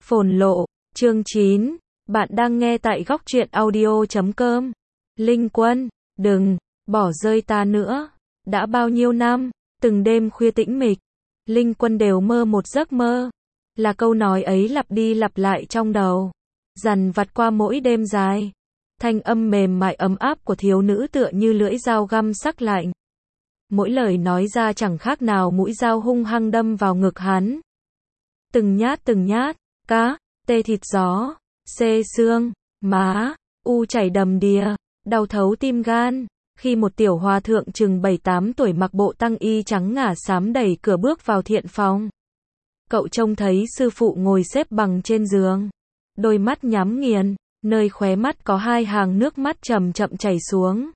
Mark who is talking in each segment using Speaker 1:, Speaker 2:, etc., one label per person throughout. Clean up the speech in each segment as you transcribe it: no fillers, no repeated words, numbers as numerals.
Speaker 1: Phồn lộ, chương 9, bạn đang nghe tại góc truyện audio.com. Linh Quân, đừng, bỏ rơi ta nữa. Đã bao nhiêu năm, từng đêm khuya tĩnh mịch, Linh Quân đều mơ một giấc mơ. Là câu nói ấy lặp đi lặp lại trong đầu, dằn vặt qua mỗi đêm dài. Thanh âm mềm mại ấm áp của thiếu nữ tựa như lưỡi dao găm sắc lạnh. Mỗi lời nói ra chẳng khác nào mũi dao hung hăng đâm vào ngực hắn. Từng nhát, cá, tê thịt gió, xê xương, má, u chảy đầm đìa, đau thấu tim gan. Khi một tiểu hòa thượng chừng 7-8 tuổi mặc bộ tăng y trắng ngả xám đẩy cửa bước vào thiện phòng. Cậu trông thấy sư phụ ngồi xếp bằng trên giường, đôi mắt nhắm nghiền, nơi khóe mắt có 2 hàng nước mắt chậm chậm chảy xuống.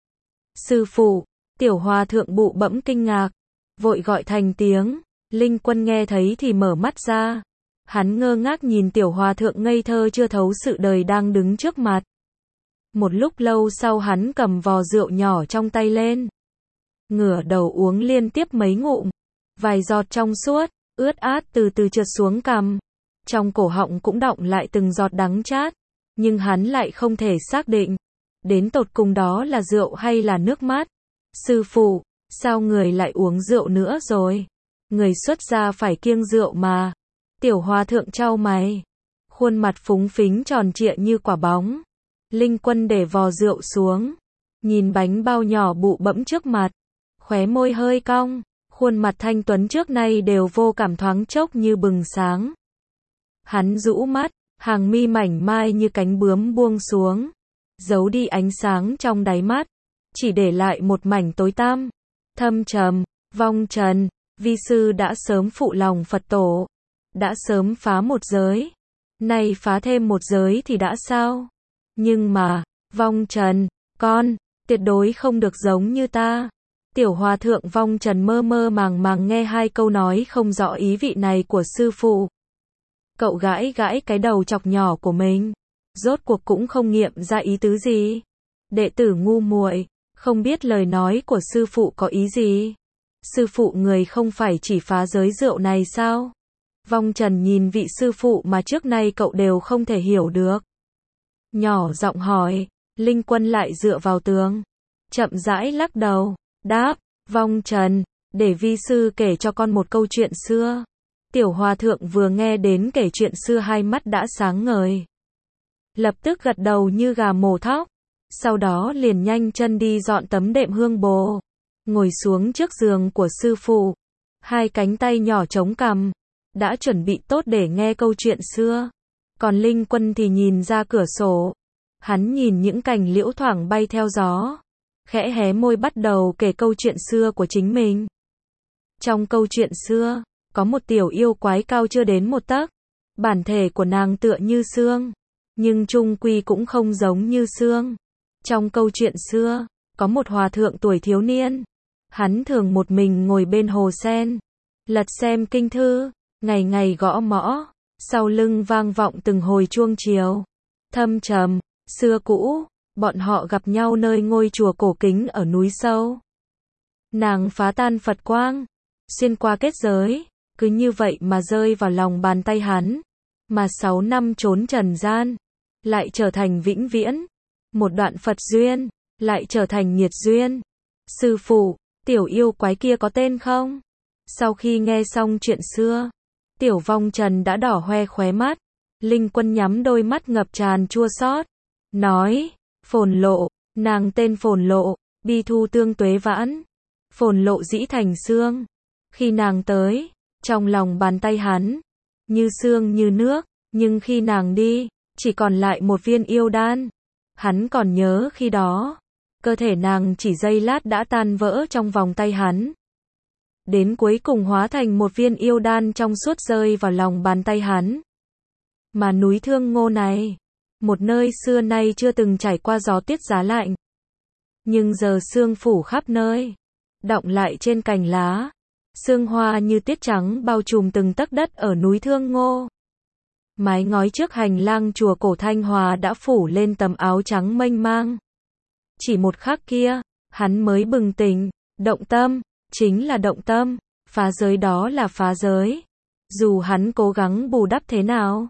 Speaker 1: Sư phụ, tiểu hòa thượng bụ bẫm kinh ngạc, vội gọi thành tiếng. Linh Quân nghe thấy thì mở mắt ra. Hắn ngơ ngác nhìn tiểu hòa thượng ngây thơ chưa thấu sự đời đang đứng trước mặt. Một lúc lâu sau hắn cầm vò rượu nhỏ trong tay lên, ngửa đầu uống liên tiếp mấy ngụm. Vài giọt trong suốt, ướt át từ từ trượt xuống cằm. Trong cổ họng cũng đọng lại từng giọt đắng chát. Nhưng hắn lại không thể xác định đến tột cùng đó là rượu hay là nước mắt. Sư phụ, sao người lại uống rượu nữa rồi? Người xuất gia phải kiêng rượu mà. Tiểu hòa thượng chau mày, khuôn mặt phúng phính tròn trịa như quả bóng. Linh Quân để vò rượu xuống, nhìn bánh bao nhỏ bụ bẫm trước mặt, khóe môi hơi cong, khuôn mặt thanh tuấn trước nay đều vô cảm thoáng chốc như bừng sáng. Hắn rũ mắt, hàng mi mảnh mai như cánh bướm buông xuống, giấu đi ánh sáng trong đáy mắt, chỉ để lại một mảnh tối tăm, thâm trầm, vong trần. Vi sư đã sớm phụ lòng Phật tổ, đã sớm phá một giới, nay phá thêm một giới thì đã sao? Nhưng mà, vong trần, con, tuyệt đối không được giống như ta. Tiểu hòa thượng vong trần mơ mơ màng màng nghe 2 câu nói không rõ ý vị này của sư phụ. Cậu gãi gãi cái đầu chọc nhỏ của mình, rốt cuộc cũng không nghiệm ra ý tứ gì. Đệ tử ngu muội, không biết lời nói của sư phụ có ý gì. Sư phụ người không phải chỉ phá giới rượu này sao? Vong trần nhìn vị sư phụ mà trước nay cậu đều không thể hiểu được. Nhỏ giọng hỏi. Linh Quân lại dựa vào tường, chậm rãi lắc đầu, đáp, vong trần, để vi sư kể cho con một câu chuyện xưa. Tiểu hòa thượng vừa nghe đến kể chuyện xưa 2 mắt đã sáng ngời, lập tức gật đầu như gà mổ thóc. Sau đó liền nhanh chân đi dọn tấm đệm hương bồ, ngồi xuống trước giường của sư phụ, 2 cánh tay nhỏ chống cằm, đã chuẩn bị tốt để nghe câu chuyện xưa. Còn Linh Quân thì nhìn ra cửa sổ, hắn nhìn những cành liễu thoảng bay theo gió, khẽ hé môi bắt đầu kể câu chuyện xưa của chính mình. Trong câu chuyện xưa, có một tiểu yêu quái cao chưa đến 1 tấc, bản thể của nàng tựa như xương, nhưng chung quy cũng không giống như xương. Trong câu chuyện xưa, có một hòa thượng tuổi thiếu niên, hắn thường một mình ngồi bên hồ sen, lật xem kinh thư, ngày ngày gõ mõ, sau lưng vang vọng từng hồi chuông chiều. Thâm trầm, xưa cũ, bọn họ gặp nhau nơi ngôi chùa cổ kính ở núi sâu. Nàng phá tan Phật quang, xuyên qua kết giới, cứ như vậy mà rơi vào lòng bàn tay hắn. Mà 6 năm trốn trần gian, lại trở thành vĩnh viễn. Một đoạn Phật duyên, lại trở thành nhiệt duyên. Sư phụ, tiểu yêu quái kia có tên không? Sau khi nghe xong chuyện xưa, tiểu vong trần đã đỏ hoe khóe mắt. Linh Quân nhắm đôi mắt ngập tràn chua xót, nói, Phồn lộ, nàng tên Phồn lộ, bi thu tương tuế vãn. Phồn lộ dĩ thành xương. Khi nàng tới, trong lòng bàn tay hắn, như xương như nước, nhưng khi nàng đi, chỉ còn lại một viên yêu đan. Hắn còn nhớ khi đó, cơ thể nàng chỉ giây lát đã tan vỡ trong vòng tay hắn. Đến cuối cùng hóa thành một viên yêu đan trong suốt rơi vào lòng bàn tay hắn. Mà núi Thương Ngô này, một nơi xưa nay chưa từng trải qua gió tuyết giá lạnh, nhưng giờ sương phủ khắp nơi, đọng lại trên cành lá, sương hoa như tuyết trắng bao trùm từng tấc đất ở núi Thương Ngô. Mái ngói trước hành lang chùa cổ Thanh Hòa đã phủ lên tấm áo trắng mênh mang. Chỉ một khắc kia, hắn mới bừng tỉnh, động tâm, chính là động tâm, phá giới đó là phá giới. Dù hắn cố gắng bù đắp thế nào,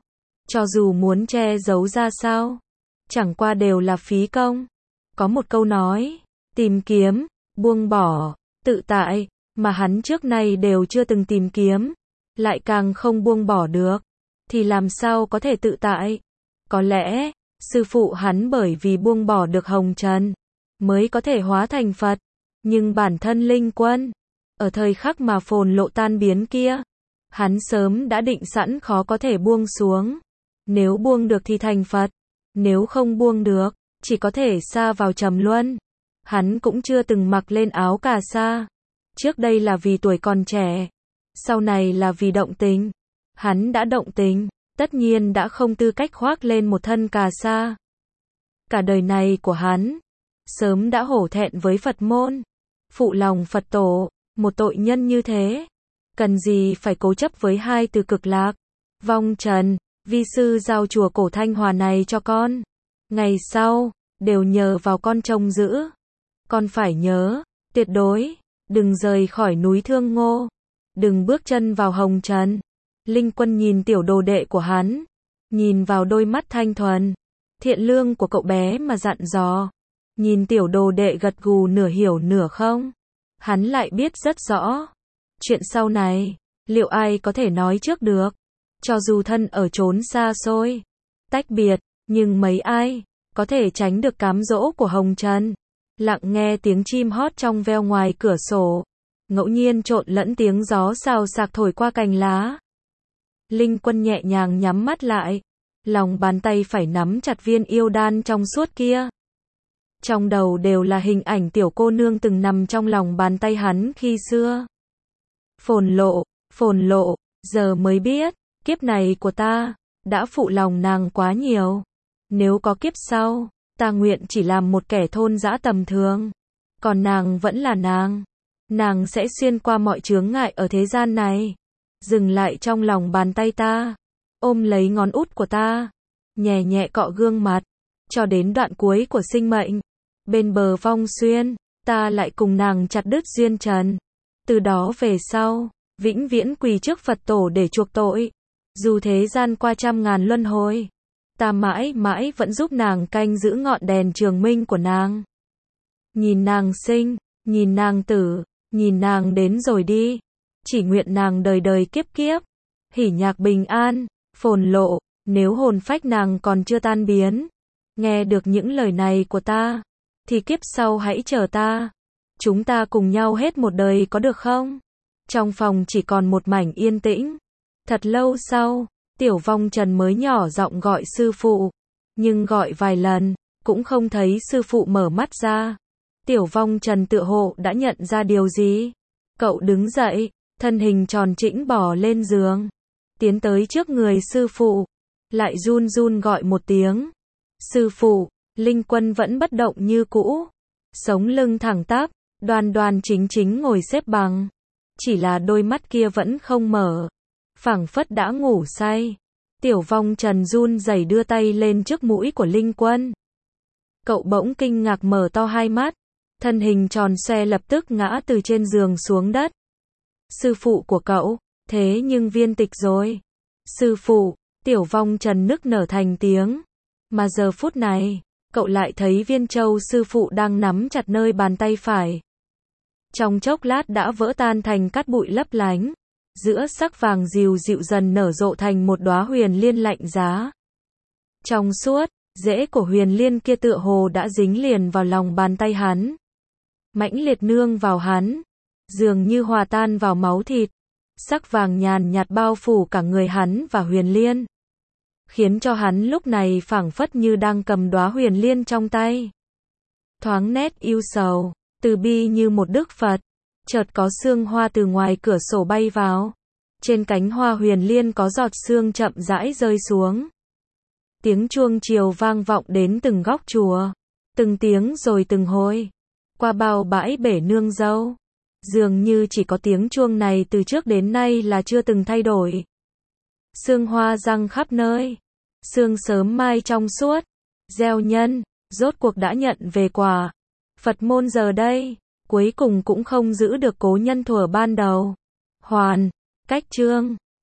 Speaker 1: Cho dù muốn che giấu ra sao, chẳng qua đều là phí công. Có một câu nói, tìm kiếm, buông bỏ, tự tại, mà hắn trước nay đều chưa từng tìm kiếm, lại càng không buông bỏ được, thì làm sao có thể tự tại? Có lẽ, sư phụ hắn bởi vì buông bỏ được hồng trần, mới có thể hóa thành Phật, nhưng bản thân Linh Quân, ở thời khắc mà phồn lộ tan biến kia, hắn sớm đã định sẵn khó có thể buông xuống. Nếu buông được thì thành Phật, nếu không buông được, chỉ có thể sa vào trầm luân. Hắn cũng chưa từng mặc lên áo cà sa. Trước đây là vì tuổi còn trẻ, sau này là vì động tình. Hắn đã động tình, tất nhiên đã không tư cách khoác lên một thân cà sa. Cả đời này của hắn, sớm đã hổ thẹn với Phật môn, phụ lòng Phật tổ, một tội nhân như thế. Cần gì phải cố chấp với hai từ cực lạc, vong trần, vi sư giao chùa cổ Thanh Hòa này cho con. Ngày sau, đều nhờ vào con trông giữ. Con phải nhớ, tuyệt đối, đừng rời khỏi núi Thương Ngô, đừng bước chân vào hồng trần. Linh Quân nhìn tiểu đồ đệ của hắn, nhìn vào đôi mắt thanh thuần, thiện lương của cậu bé mà dặn dò. Nhìn tiểu đồ đệ gật gù nửa hiểu nửa không. Hắn lại biết rất rõ. Chuyện sau này, liệu ai có thể nói trước được? Cho dù thân ở chốn xa xôi, tách biệt, nhưng mấy ai có thể tránh được cám dỗ của hồng trần. Lặng nghe tiếng chim hót trong veo ngoài cửa sổ, ngẫu nhiên trộn lẫn tiếng gió xào xạc thổi qua cành lá. Linh Quân nhẹ nhàng nhắm mắt lại, lòng bàn tay phải nắm chặt viên yêu đan trong suốt kia. Trong đầu đều là hình ảnh tiểu cô nương từng nằm trong lòng bàn tay hắn khi xưa. Phồn lộ, giờ mới biết, kiếp này của ta, đã phụ lòng nàng quá nhiều. Nếu có kiếp sau, ta nguyện chỉ làm một kẻ thôn dã tầm thường. Còn nàng vẫn là nàng sẽ xuyên qua mọi chướng ngại ở thế gian này. Dừng lại trong lòng bàn tay ta, ôm lấy ngón út của ta, nhẹ nhẹ cọ gương mặt, cho đến đoạn cuối của sinh mệnh. Bên bờ vong xuyên, ta lại cùng nàng chặt đứt duyên trần. Từ đó về sau, vĩnh viễn quỳ trước Phật tổ để chuộc tội. Dù thế gian qua trăm ngàn luân hồi, ta mãi mãi vẫn giúp nàng canh giữ ngọn đèn trường minh của nàng. Nhìn nàng sinh, nhìn nàng tử, nhìn nàng đến rồi đi. Chỉ nguyện nàng đời đời kiếp kiếp, hỉ nhạc bình an, phồn lộ. Nếu hồn phách nàng còn chưa tan biến, nghe được những lời này của ta, thì kiếp sau hãy chờ ta. Chúng ta cùng nhau hết một đời có được không? Trong phòng chỉ còn một mảnh yên tĩnh. Thật lâu sau, tiểu vong trần mới nhỏ giọng gọi sư phụ. Nhưng gọi vài lần, cũng không thấy sư phụ mở mắt ra. Tiểu vong trần tựa hồ đã nhận ra điều gì. Cậu đứng dậy, thân hình tròn trĩnh bò lên giường, tiến tới trước người sư phụ, lại run run gọi một tiếng. Sư phụ. Linh Quân vẫn bất động như cũ, sống lưng thẳng tắp, đoan đoan chính chính ngồi xếp bằng. Chỉ là đôi mắt kia vẫn không mở, phảng phất đã ngủ say. Tiểu vong trần run rẩy đưa tay lên trước mũi của Linh Quân. Cậu bỗng kinh ngạc mở to hai mắt, thân hình tròn xoe lập tức ngã từ trên giường xuống đất. Sư phụ của cậu, thế nhưng viên tịch rồi. Sư phụ, tiểu vong trần nức nở thành tiếng. Mà giờ phút này, cậu lại thấy viên châu sư phụ đang nắm chặt nơi bàn tay phải. Trong chốc lát đã vỡ tan thành cát bụi lấp lánh. Giữa sắc vàng dịu dịu dần nở rộ thành một đóa huyền liên lạnh giá. Trong suốt, rễ của huyền liên kia tựa hồ đã dính liền vào lòng bàn tay hắn. Mãnh liệt nương vào hắn, dường như hòa tan vào máu thịt. Sắc vàng nhàn nhạt bao phủ cả người hắn và huyền liên, khiến cho hắn lúc này phảng phất như đang cầm đóa huyền liên trong tay. Thoáng nét yêu sầu, từ bi như một đức Phật. Chợt có sương hoa từ ngoài cửa sổ bay vào. Trên cánh hoa huyền liên có giọt sương chậm rãi rơi xuống. Tiếng chuông chiều vang vọng đến từng góc chùa. Từng tiếng rồi từng hồi. Qua bao bãi bể nương dâu. Dường như chỉ có tiếng chuông này từ trước đến nay là chưa từng thay đổi. Sương hoa răng khắp nơi. Sương sớm mai trong suốt. Gieo nhân, rốt cuộc đã nhận về quả. Phật môn giờ đây, cuối cùng cũng không giữ được cố nhân thuở ban đầu. Hoàn, cách chương.